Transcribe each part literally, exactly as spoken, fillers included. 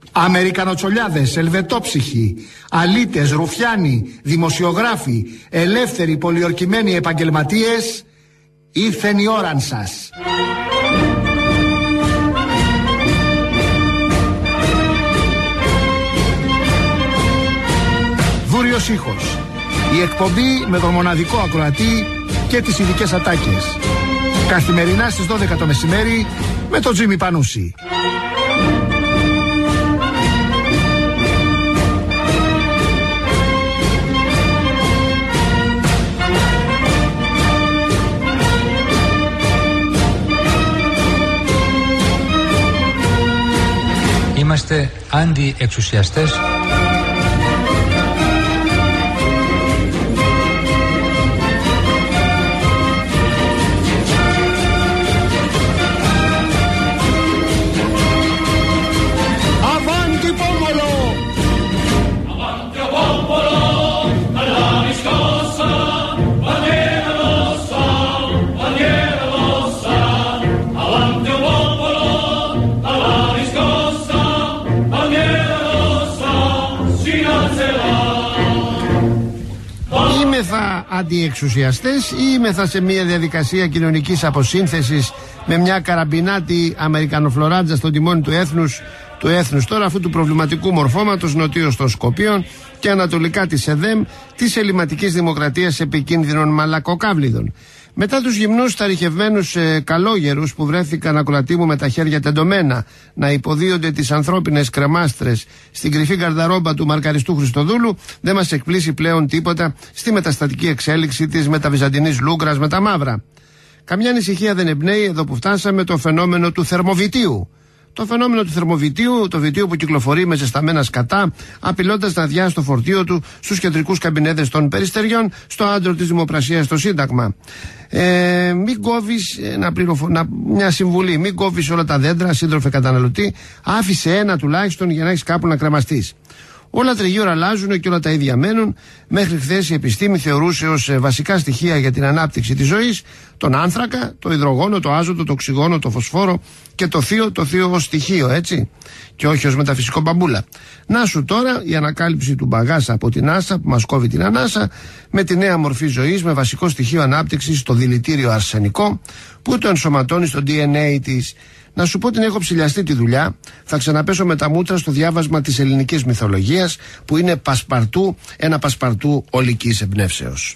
Αμερικανοτσολιάδες, ελβετόψυχοι, αλήτες, ρουφιάνοι, δημοσιογράφοι, ελεύθεροι, πολιορκημένοι επαγγελματίες, ήρθεν η ώραν σας. Δούριος ήχος. Η εκπομπή με τον μοναδικό ακροατή και τις ειδικές ατάκες. Καθημερινά στις δώδεκα το μεσημέρι με τον Τζίμι Πανούση. Είμαστε αντιεξουσιαστές. Είμεθα αντιεξουσιαστές ή είμεθα σε μια διαδικασία κοινωνικής αποσύνθεσης με μια καραμπινάτη αμερικανοφλωράτζα στο τιμόνι του έθνους, του έθνους τώρα αυτού του προβληματικού μορφώματος νοτίως των Σκοπίων και ανατολικά της ΕΔΕΜ, της ελληματικής δημοκρατίας επικίνδυνων μαλακοκάβλιδων. Μετά τους γυμνούς ταρυχευμένους ε, καλόγερους που βρέθηκαν ακροατή μου με τα χέρια τεντωμένα να υποδίονται τις ανθρώπινες κρεμάστρες στην κρυφή γκαρδαρόμπα του Μαρκαριστού Χριστοδούλου, δεν μας εκπλήσει πλέον τίποτα στη μεταστατική εξέλιξη της μεταβυζαντινής Λούγκρας με τα μαύρα. Καμιά ανησυχία δεν εμπνέει εδώ που φτάσαμε το φαινόμενο του θερμοβητίου. Το φαινόμενο του θερμοβητίου, το βιτίο που κυκλοφορεί με ζεσταμένα σκατά, απειλώντας να αδειάσει το φορτίο του στους κεντρικούς καμπινέδες των Περιστεριών, στο άντρο της Δημοπρασίας στο Σύνταγμα. Ε, μην κόβεις, να πληροφο... να... μια συμβουλή, μην κόβεις όλα τα δέντρα, σύντροφε καταναλωτή, άφησε ένα τουλάχιστον για να έχεις κάπου να κρεμαστείς. Όλα τριγύρω αλλάζουν και όλα τα ίδια μένουν. Μέχρι χθες η επιστήμη θεωρούσε ως βασικά στοιχεία για την ανάπτυξη της ζωής τον άνθρακα, το υδρογόνο, το άζωτο, το οξυγόνο, το φωσφόρο και το θείο, το θείο ως στοιχείο, έτσι. Και όχι ως μεταφυσικό μπαμπούλα. Να σου τώρα η ανακάλυψη του μπαγάσα από την NASA που μας κόβει την ανάσα με τη νέα μορφή ζωής με βασικό στοιχείο ανάπτυξης το δηλητήριο αρσενικό που το ενσωματώνει στο ντι εν έι της. Να σου πω την έχω ψηλιαστεί τη δουλειά. Θα ξαναπέσω με τα μούτρα στο διάβασμα της ελληνικής μυθολογίας που είναι πασπαρτού, ένα πασπαρτού ολικής εμπνεύσεως.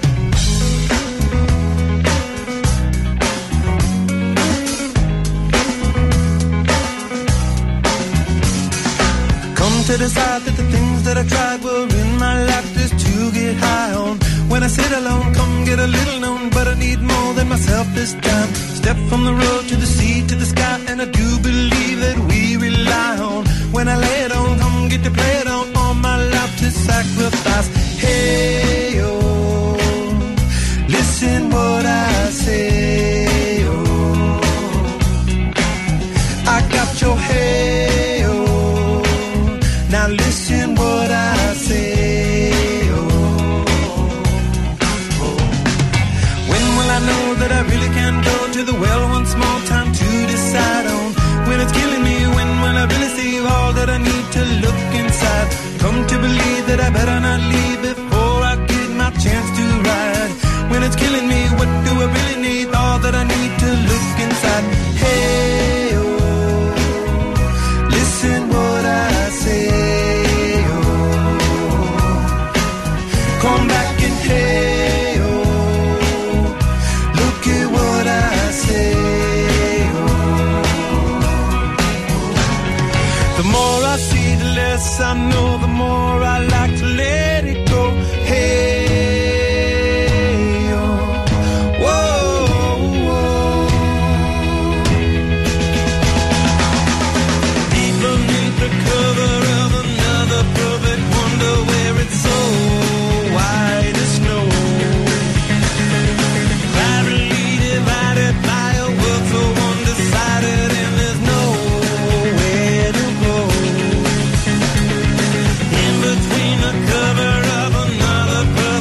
To decide that the things that I tried were in my life just to get high on. When I sit alone, come get a little known, but I need more than myself this time. Step from the road to the sea to the sky, and I do believe that we rely on. When I lay it on, come get to play it on, all my life to sacrifice. Hey, oh, listen what I say, oh, I got your hey, oh. Now listen what I say, oh, oh. When will I know that I really can go to the well once more? Time to decide on when it's killing me. When will I really see all that I need to look inside? Come to believe that I better not leave before I get my chance to ride. When it's killing me, what do I really need? All that I need to look inside. Hey, oh, listen what I say. Come back and hey, oh, look at what I say, oh. The more I see, the less I know, the more I like to let it go. Hey, oh, whoa, whoa. Deep beneath the cover of another perfect wonder where it's so white as snow, clarity divided by a world so undecided, and there's nowhere to go. In between the cover of another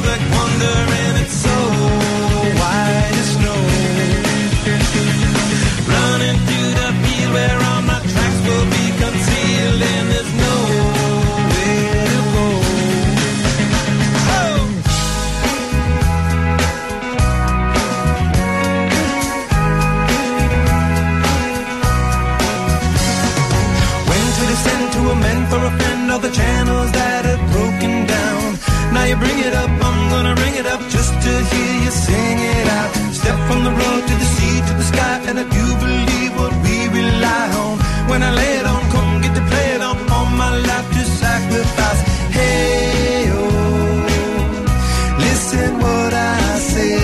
of the channels that have broken down. Now you bring it up, I'm gonna bring it up just to hear you sing it out. Step from the road to the sea to the sky, and I do believe what we rely on. When I lay it on, come get to play it on, all my life to sacrifice. Hey, oh, listen what I say.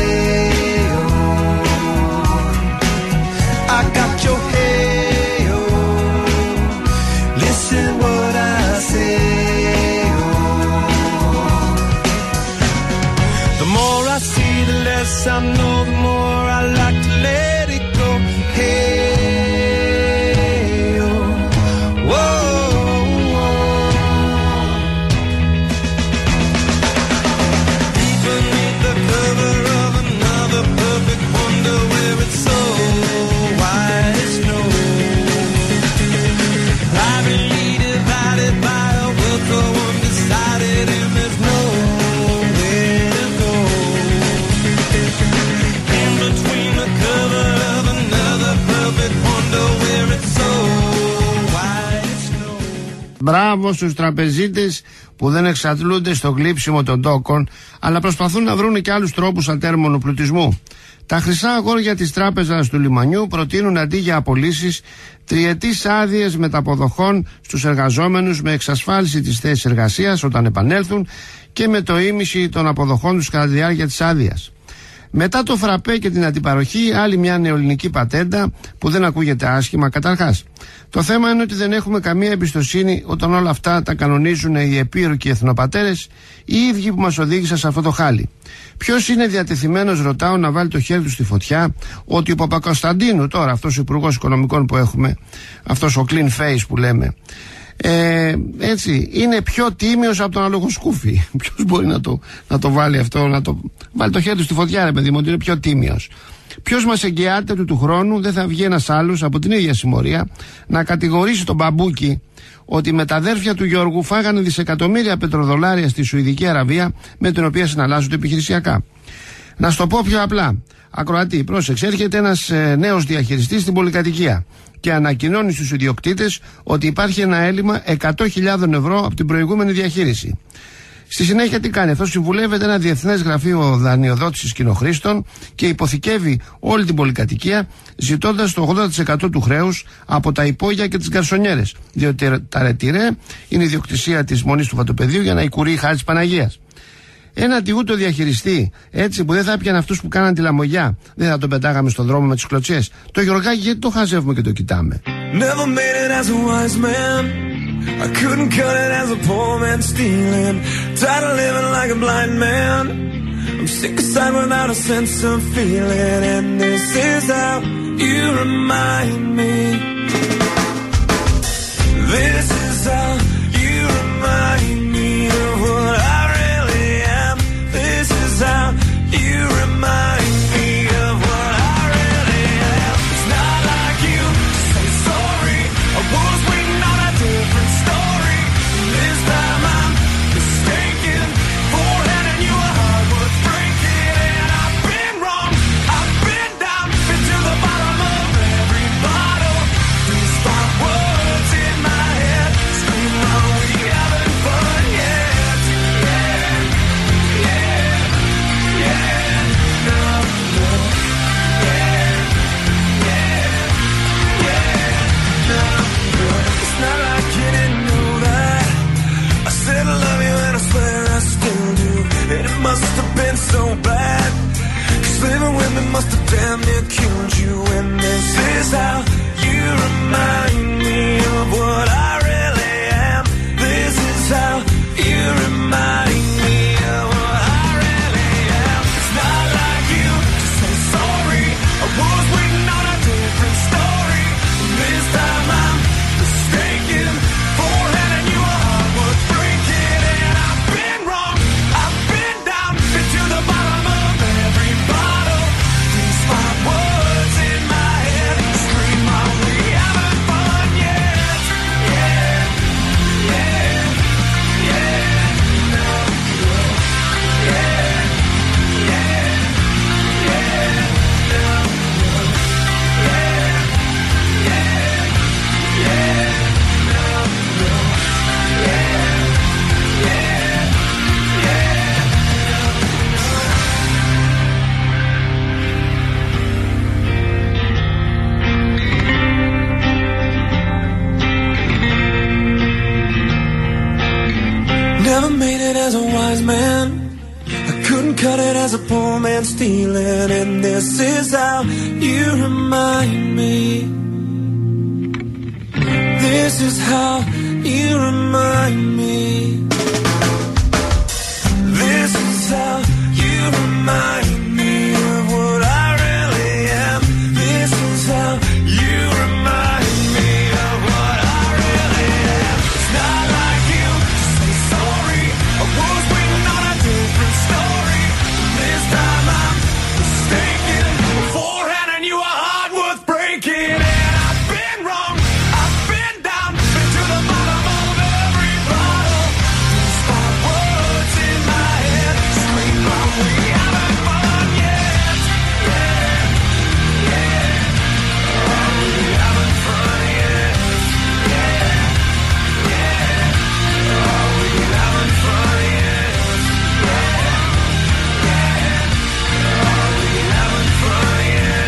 Oh, I got your hey, oh, listen what I say. I know the more I like to let it go. Hey, oh, whoa, whoa. Deep beneath the cover of another perfect wonder, where it's so white as snow. Privately divided by a will so undecided, and there's no Μπράβο στους τραπεζίτες που δεν εξατλούνται στο γλύψιμο των τόκων, αλλά προσπαθούν να βρουν και άλλους τρόπους ατέρμονου πλουτισμού. Τα χρυσά αγόρια της τράπεζας του λιμανιού προτείνουν αντί για απολύσεις τριετής άδειες μεταποδοχών στους εργαζόμενους με εξασφάλιση της θέσης εργασίας όταν επανέλθουν και με το ίμιση των αποδοχών τους κατά τη διάρκεια της άδειας. Μετά το φραπέ και την αντιπαροχή, άλλη μια νεοελληνική πατέντα που δεν ακούγεται άσχημα καταρχάς. Το θέμα είναι ότι δεν έχουμε καμία εμπιστοσύνη όταν όλα αυτά τα κανονίζουν οι επίρρου και οι εθνοπατέρες, οι ίδιοι που μας οδήγησαν σε αυτό το χάλι. Ποιος είναι διατεθειμένος, ρωτάω, να βάλει το χέρι του στη φωτιά ότι ο Παπακοσταντίνου, τώρα αυτός ο υπουργός οικονομικών που έχουμε, αυτός ο clean face που λέμε, Ε, έτσι, είναι πιο τίμιος από τον αλογοσκούφι. Ποιος μπορεί να το, να το βάλει αυτό, να το βάλει το χέρι του στη φωτιά, ρε παιδί μου, ότι είναι πιο τίμιος. Ποιος μας εγγυάται του του χρόνου δεν θα βγει ένας άλλος από την ίδια συμμορία να κατηγορήσει τον Μπαμπούκι ότι με τα αδέρφια του Γιώργου φάγανε δισεκατομμύρια πετροδολάρια στη Σουηδική Αραβία με την οποία συναλλάσσονται επιχειρησιακά. Να σου το πω πιο απλά. Ακροατή, πρόσεξε, έρχεται ένας ε, νέος διαχειριστής στην πολυκατοικία και ανακοινώνει στους ιδιοκτήτες ότι υπάρχει ένα έλλειμμα εκατό χιλιάδες ευρώ από την προηγούμενη διαχείριση. Στη συνέχεια τι κάνει? Αυτό συμβουλεύεται ένα διεθνές γραφείο δανειοδότησης κοινοχρήστων και υποθηκεύει όλη την πολυκατοικία, ζητώντας το ογδόντα τοις εκατό του χρέους από τα υπόγεια και τις γκαρσονιέρες, διότι τα ρετυρέ είναι ιδιοκτησία της Μονής του Φατοπεδίου για να οικουρεί χάρη της Παναγίας. Ένα τιούτο διαχειριστή, έτσι, που δεν θα έπιανε αυτούς που κάναν τη λαμογιά, δεν θα τον πετάγαμε στον δρόμο με τις κλωτσιές. Το Γιωργάκι, γιατί το χαζεύουμε και το κοιτάμε? Never made it as a wise man. I couldn't cut it as a poor man stealing. Tired of living like a blind man. I'm sick aside without a sense of feeling. And this is how you remind me. This is how you remind me of what I really am. This is how you remind me of what I really am. It's not like you to say sorry. I was waiting on a different story. This time I'm mistaken for handing you a heart worth breaking. And I've been wrong, I've been down, been to the bottom of every bottle. These five words in my head Never made it as a wise man. I couldn't cut it as a poor man stealing. And this is how you remind me. This is how you remind me. This is how you remind me of what I really am. This is how you remind me of what I really am. It's not like you to say sorry. I was waiting on a different story. This time I'm mistaken. Beforehand I knew a heart worth breaking. And I've been wrong. I've been down. Been to the bottom of every bottle. Stop words in my head. Scream out, we haven't fun yet. Yeah, yeah. Oh, we haven't fun yet. Yeah, yeah. Oh, we haven't fun yet. Yeah, yeah. Oh, we haven't fun yet.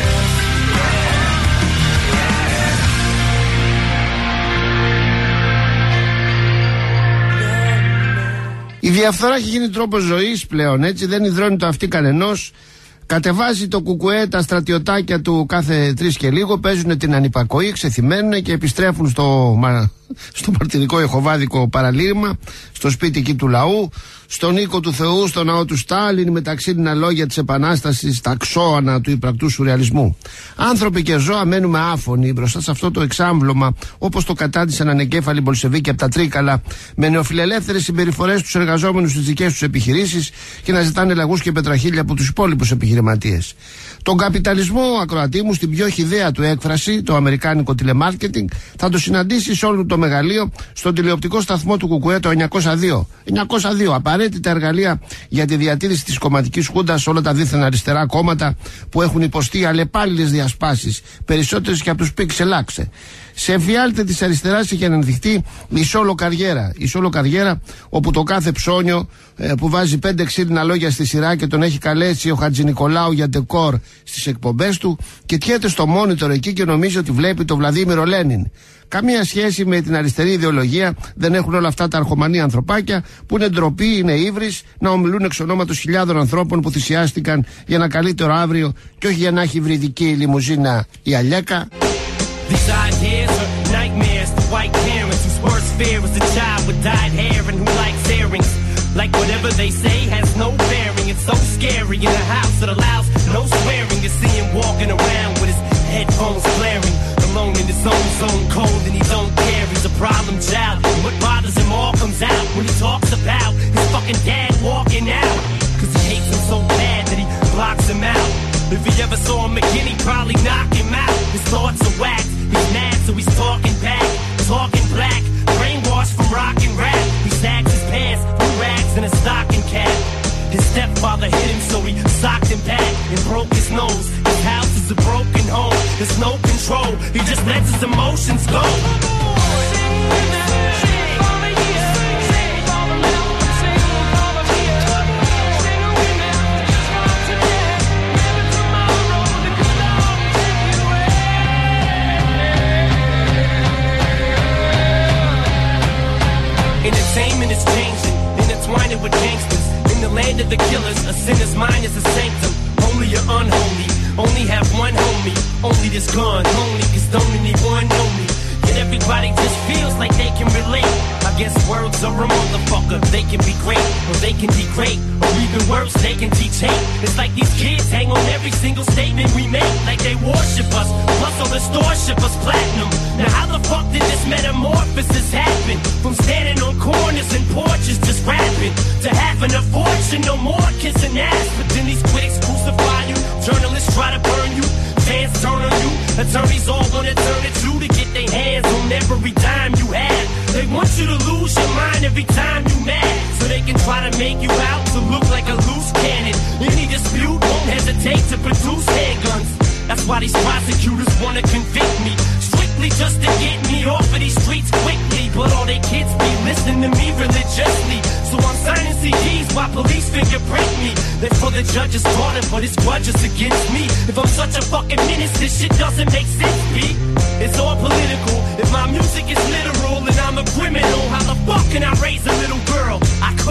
Η διαφθορά έχει γίνει τρόπος ζωής πλέον, έτσι, δεν υδρώνει το αυτί κανενός. Κατεβάζει το κουκουέ τα στρατιωτάκια του κάθε τρεις και λίγο, παίζουν την ανυπακοή, ξεθυμένουν και επιστρέφουν στο, στο μαρτυρικό εχοβάδικο παραλήρημα, στο σπίτι εκεί του λαού, στον οίκο του Θεού, στο ναό του Στάλιν, μεταξύλινα λόγια της Επανάστασης, τα ξώανα του υπρακτού σουρεαλισμού. Άνθρωποι και ζώα μένουμε άφωνοι μπροστά σε αυτό το εξάμβλωμα, όπως το κατάντησαν ανεκέφαλοι Μπολσεβίκοι από τα Τρίκαλα, με νεοφιλελεύθερες συμπεριφορές στους εργαζόμενους στις δικές τους επιχειρήσεις και να ζητάνε λαγούς και πετραχίλια από τους υπόλοιπους επιχειρηματίες. Τον καπιταλισμό, ακροατή μου, στην πιο χυδαία του έκφραση, το αμερικάνικο τηλεμάρκετινγκ, θα το συναντήσει σε όλο το μεγαλείο στον τηλεοπτικό σταθμό του Κουκουέ το εννιακόσια δύο. εννιακόσια δύο, απαραίτητα εργαλεία για τη διατήρηση της κομματικής χούντας σε όλα τα δίθεν αριστερά κόμματα που έχουν υποστεί αλλεπάλληλες διασπάσεις, περισσότερες και από τους Πίξελάξε. Σε εφιάλτη της αριστεράς είχε αναδειχθεί η σόλο καριέρα. Η σόλο καριέρα, όπου το κάθε ψώνιο ε, που βάζει πέντε ξύλινα λόγια στη σειρά και τον έχει καλέσει ο Χατζηνικολάου για ντεκόρ στις εκπομπές του και τιέται στο μόνιτορ εκεί και νομίζει ότι βλέπει τον Βλαδίμηρο Λένιν. Καμία σχέση με την αριστερή ιδεολογία δεν έχουν όλα αυτά τα αρχομανή ανθρωπάκια που είναι ντροπή, είναι ύβρις να ομιλούν εξ ονόματος χιλιάδων ανθρώπων που θυσιάστηκαν για ένα καλύτερο αύριο και όχι για να έχει βρυδική λιμουζίνα η Αλιέκα. These ideas are nightmares to white parents whose worst fear is a child with dyed hair and who likes earrings. Like whatever they say has no bearing. It's so scary in a house that allows no swearing. You see him walking around with his headphones blaring, alone in his own zone, cold and he don't care. He's a problem child. And what bothers him all comes out when he talks about his fucking dad walking out. Cause he hates him so bad that he blocks him out. If he ever saw him again, he'd probably knock him out. His thoughts are whacked. He's mad, so he's talking back, talking black, brainwashed from rock and rap. He sags his pants, blue rags, and a stocking cap. His stepfather hit him, so he socked him back and broke his nose. His house is a broken home. There's no control. He just lets his emotions go. Entertainment is changing, intertwining with gangsters. In the land of the killers, a sinner's mind is a sanctum. Only you're unholy, only have one homie. Only this gun, only cause don't anyone know me. Yet everybody just feels like they can relate. I guess words are a motherfucker. They can be great, or they can degrade, or even worse, they can teach hate. It's like these kids hang on every single statement we make, like they worship us. Plus all the stores ship us platinum. Now how the fuck did this metamorphosis happen? From standing on corners and porches just rapping, to having a fortune, no more kissing ass. But then these critics crucify you, journalists try to burn you, fans turn on you, attorneys all gonna turn it you to get their hands on every dime you have. They want you to lose your mind every time you mad, so they can try to make you out to look like a loose cannon. Any dispute won't hesitate to produce handguns. That's why these prosecutors wanna convict me, strictly just to get me off of these streets quickly. But all they kids be listening to me religiously, so I'm signing C Ds while police fingerprint me. They're for the judge's daughter, but his grudge is against me. If I'm such a fucking menace, this shit doesn't make sense, B. It's all political. If my music is literal and I'm a criminal, how the fuck can I raise a little girl? I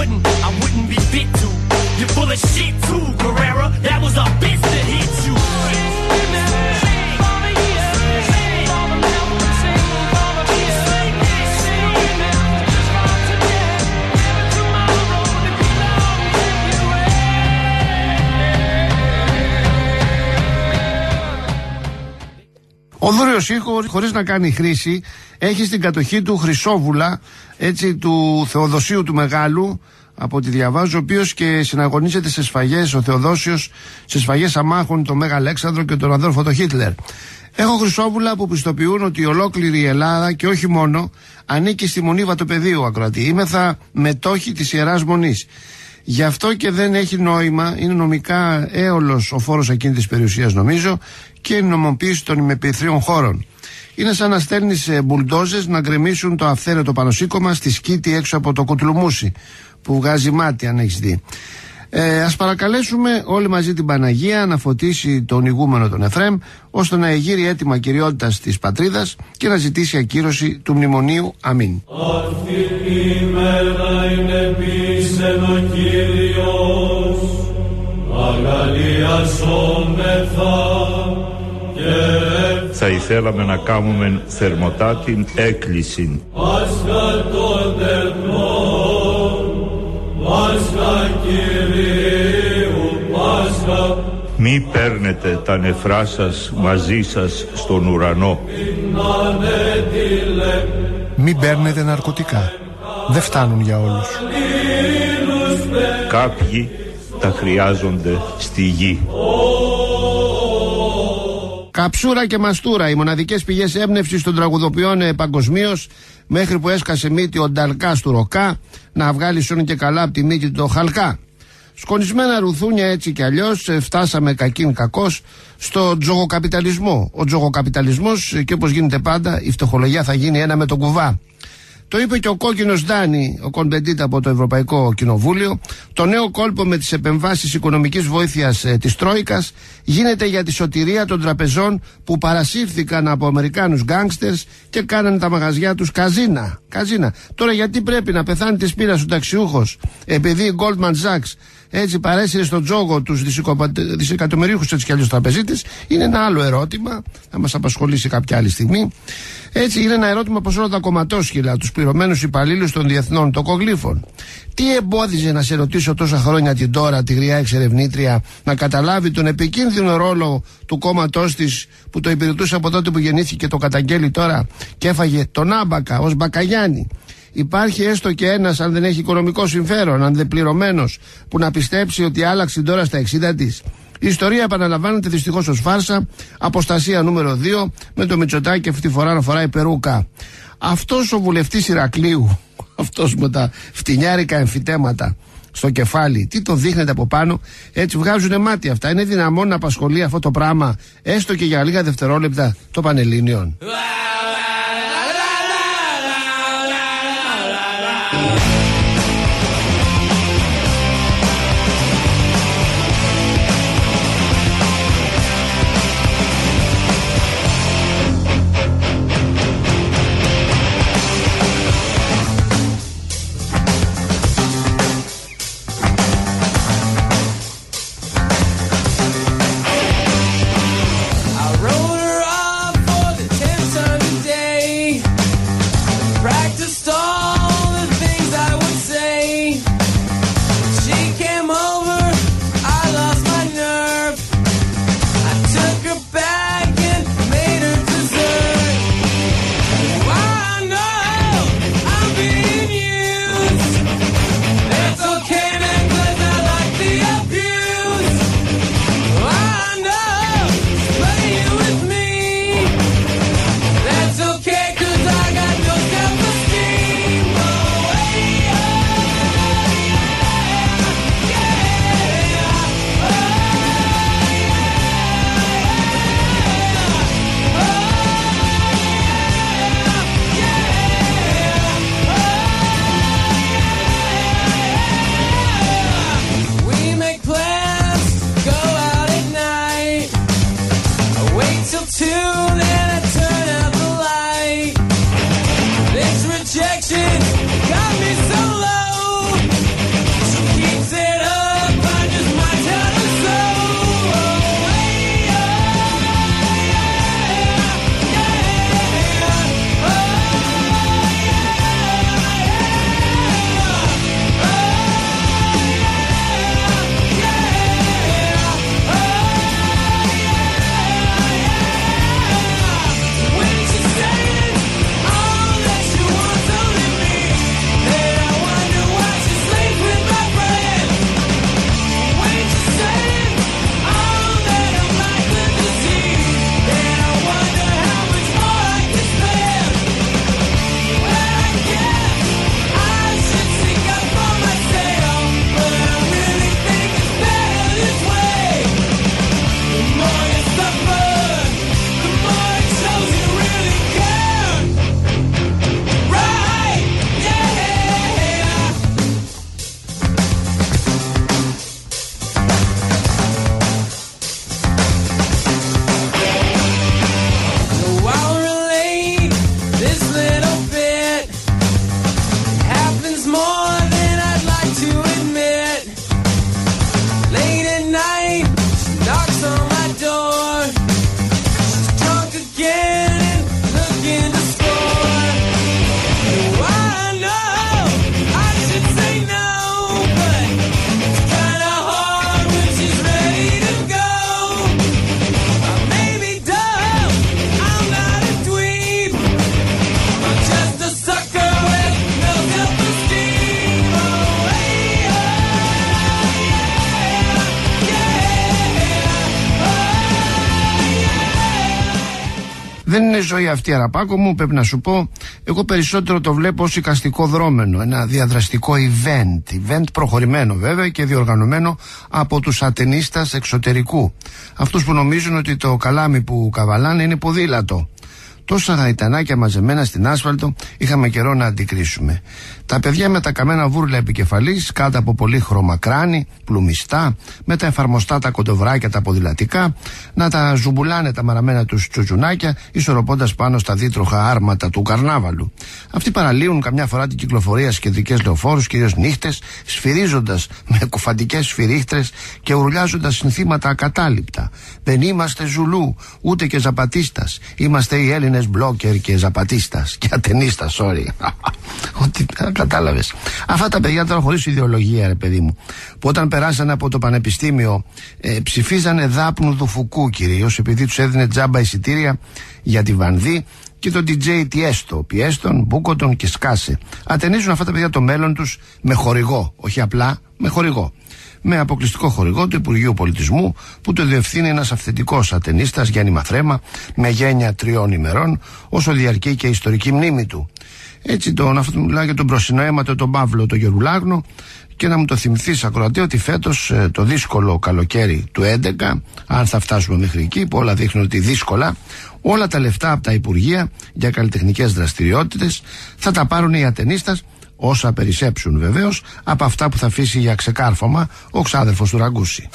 Ο Δούριος Ήχος, χωρίς να κάνει χρήση, έχει στην κατοχή του Χρυσόβουλα, έτσι, του Θεοδοσίου του Μεγάλου, από ό,τι διαβάζω, ο οποίος και συναγωνίζεται σε σφαγές, ο Θεοδόσιος, σε σφαγές αμάχων, τον Μέγα Αλέξανδρο και τον αδόρφο τον Χίτλερ. Έχω Χρυσόβουλα που πιστοποιούν ότι ολόκληρη η Ελλάδα, και όχι μόνο, ανήκει στη Μονή Βατοπεδίου, ακροατή. Είμεθα μετόχοι της Ιεράς Μονής. Γι' αυτό και δεν έχει νόημα, είναι νομικά έολος ο φόρος εκείνη της περιουσίας, νομίζω, και η νομοποίηση των ημεπιθρίων χώρων. Είναι σαν να στέλνεις μπουλντόζες να γκρεμίσουν το αυθαίρετο πανωσίκωμα στη σκήτη έξω από το Κουτλουμούσι, που βγάζει μάτι, αν έχεις δει. Ε, ας παρακαλέσουμε όλοι μαζί την Παναγία να φωτίσει τον ηγούμενο τον Εφραίμ, ώστε να εγείρει έτοιμα κυριότητας της πατρίδας και να ζητήσει ακύρωση του μνημονίου. Αμήν. Αυτή η μέρα είναι πίσεν ο Κύριος, αγαλιασόμεθα και θα ήθελαμε να κάνουμε θερμοτά την έκκληση. Πάσχα των τερνών, Πάσχα Κυρίου, Πάσχα. Μη παίρνετε τα νεφρά σας μαζί σας στον ουρανό. Μην παίρνετε ναρκωτικά. Δεν φτάνουν για όλους. Κάποιοι τα χρειάζονται στη γη. Καψούρα και μαστούρα, οι μοναδικές πηγές έμπνευσης των τραγουδοποιών ε, παγκοσμίως, μέχρι που έσκασε μύτη ο Νταλκάς του Ροκά να βγάλει σώνει και καλά από τη μύτη του το Χαλκά. Σκονισμένα ρουθούνια, έτσι κι αλλιώς, ε, φτάσαμε κακήν κακός στο τζογοκαπιταλισμό. Ο τζογοκαπιταλισμός, ε, και όπως γίνεται πάντα, η φτωχολογία θα γίνει ένα με τον κουβά. Το είπε και ο κόκκινος Ντάνι, ο Κονπεντίτ από το Ευρωπαϊκό Κοινοβούλιο. Το νέο κόλπο με τις επεμβάσεις οικονομικής βοήθειας ε, της Τρόικας γίνεται για τη σωτηρία των τραπεζών που παρασύρθηκαν από Αμερικάνους γκάνγκστερς και κάνανε τα μαγαζιά τους καζίνα. Καζίνα. Τώρα γιατί πρέπει να πεθάνει της πείρας ο ταξιούχος επειδή η Goldman Sachs έτσι παρέσυρε στον τζόγο τους δισεκατομμυρίουχους έτσι κι αλλιώς τραπεζίτες, είναι ένα άλλο ερώτημα, θα μας απασχολήσει κάποια άλλη στιγμή. Έτσι είναι ένα ερώτημα προς όλα τα κομματόσχυλα, τους πληρωμένους υπαλλήλους των διεθνών τοκογλύφων. Τι εμπόδιζε να σε ρωτήσω τόσα χρόνια την τώρα τη γριά εξερευνήτρια να καταλάβει τον επικίνδυνο ρόλο του κόμματός της που το υπηρετούσε από τότε που γεννήθηκε, το καταγγέλει τώρα και έφαγε τον Άμπακα ως Μπακαγιάννη. Υπάρχει έστω και ένας, αν δεν έχει οικονομικό συμφέρον, αν δεν πληρωμένος, που να πιστέψει ότι άλλαξε τώρα στα εξήντα της. Η ιστορία επαναλαμβάνεται δυστυχώς ως φάρσα. Αποστασία νούμερο δύο, με το Μητσοτάκη αυτή τη φορά να φοράει περούκα. Αυτός ο βουλευτής Ηρακλείου, αυτός με τα φτηνιάρικα εμφυτέματα στο κεφάλι, τι το δείχνετε από πάνω, έτσι βγάζουνε μάτι αυτά. Είναι δυναμόν να απασχολεί αυτό το πράγμα, έστω και για λίγα δευτερόλεπτα, το Πανελλήνιον? I wrote her off for the tenth Sunday Δεν είναι ζωή αυτή, Αραπάκο μου, πρέπει να σου πω. Εγώ περισσότερο το βλέπω ως εικαστικό δρόμενο. Ένα διαδραστικό event. Event προχωρημένο βέβαια και διοργανωμένο από τους ατενίστας εξωτερικού. Αυτούς που νομίζουν ότι το καλάμι που καβαλάνε είναι ποδήλατο. Τόσα γαϊτανάκια μαζεμένα στην άσφαλτο είχαμε καιρό να αντικρίσουμε. Τα παιδιά με τα καμένα βούρλα επικεφαλής, κάτω από πολύχρωμα κράνη, πλουμιστά, με τα εφαρμοστά τα κοντοβράκια τα ποδηλατικά, να τα ζουμπουλάνε τα μαραμένα τους τσουτσουνάκια, ισορροπώντας πάνω στα δίτροχα άρματα του καρνάβαλου. Αυτοί παραλύουν καμιά φορά την κυκλοφορία σε κεντρικές λεωφόρους, κυρίως νύχτες, σφυρίζοντας με κουφαντικές σφυρίχτρες και ουρλιάζοντας συνθήματα ακατάληπτα. Δεν είμαστε Ζουλού, ούτε και Ζαπατίστας. Είμαστε οι Έλληνες μπλόκερ και Ζαπατίστας. Και ατενίστας, sorry. Ότι κατάλαβες. Αυτά τα παιδιά τώρα χωρίς ιδεολογία, ρε παιδί μου, που όταν περάσανε από το πανεπιστήμιο ε, ψηφίζανε δάπνου Δουφουκού κυρίως, επειδή τους έδινε τζάμπα εισιτήρια για τη Βανδύ και το ντι τζέι Τιέστο, Πιέστον, Μπούκοτον και Σκάσε. Ατενίζουν αυτά τα παιδιά το μέλλον τους με χορηγό, όχι απλά με χορηγό. Με αποκλειστικό χορηγό του Υπουργείου Πολιτισμού, που το διευθύνει ένας αυθεντικός ατενίστας, Γιάννη Μαθρέμα, με γένεια τριών ημερών, όσο διαρκεί και η ιστορική μνήμη του. Έτσι, τον, αυτό μιλάω για τον προσυνοέματο, τον Παύλο, τον Γερουλάγνο, και να μου το θυμηθείς, ακροατή, ότι φέτος ε, το δύσκολο καλοκαίρι του έντεκα, αν θα φτάσουμε μέχρι εκεί, που όλα δείχνουν ότι δύσκολα, όλα τα λεφτά από τα Υπουργεία για καλλιτεχνικές δραστηριότητες θα τα πάρουν οι ατενίστας, όσα περισσέψουν βεβαίως από αυτά που θα αφήσει για ξεκάρφωμα ο ξάδερφος του Ραγκούση.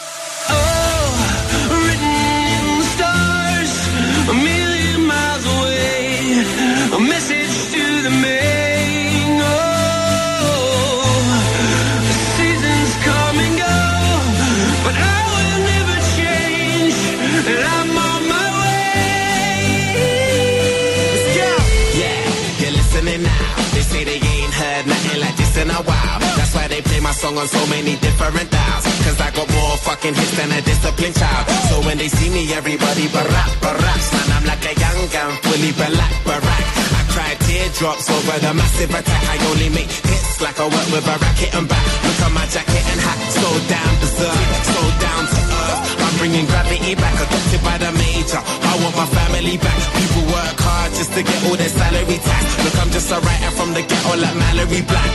In a while. That's why they play my song on so many different dials. Cause I got more fucking hits than a disciplined child. So when they see me, everybody barack, barack. Man, I'm like a young gun, fully black, barack. I cry teardrops over the massive attack. I only make hits like I work with a racket and back. Look at my jacket and hat, so down berserk, so down to earth. I'm bringing gravity back, adopted by the major. I want my family back. People work hard just to get all their salary tax. Look, I'm just a writer from the ghetto like Mallory Black.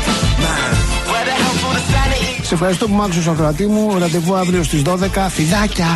Σε ευχαριστώ που μ' άκουσες, ακροατή μου. Ραντεβού αύριο στις δώδεκα. Φιδάκια!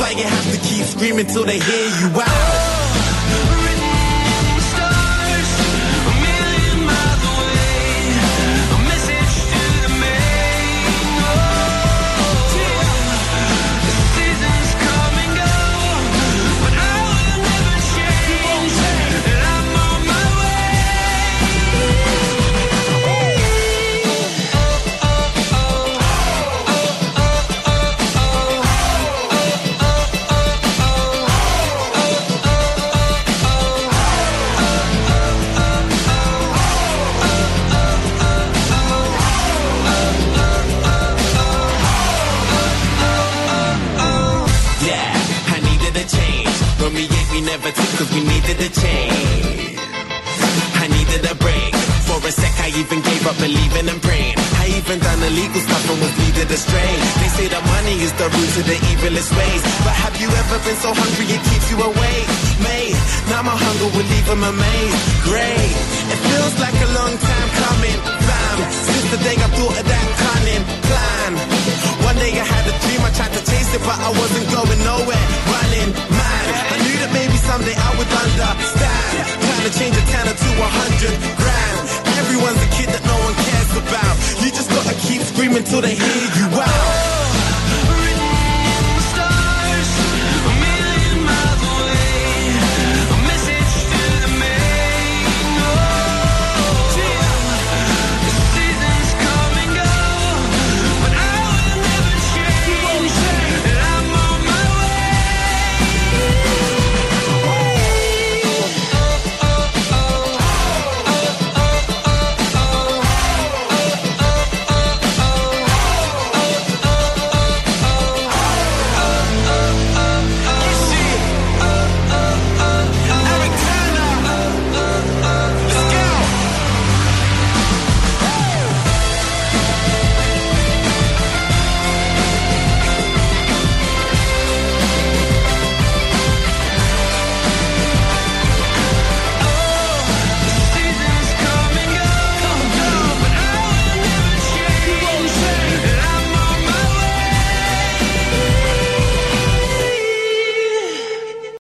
Cause we needed a change. I needed a break. For a sec I even gave up believing and praying. I even done illegal stuff and was needed astray. They say that money is the root to the evilest ways. But have you ever been so hungry it keeps you awake? Mate, now my hunger will leave them amazed. Great, it feels like a long time coming. Bam, since the day I thought of that cunning plan. One day I had a dream, I tried to chase it, but I wasn't going nowhere. Running mad, I knew that maybe someday I would understand. Trying to change a tenner to a hundred grand. Everyone's a kid that no one cares about. You just gotta keep screaming till they hear you out.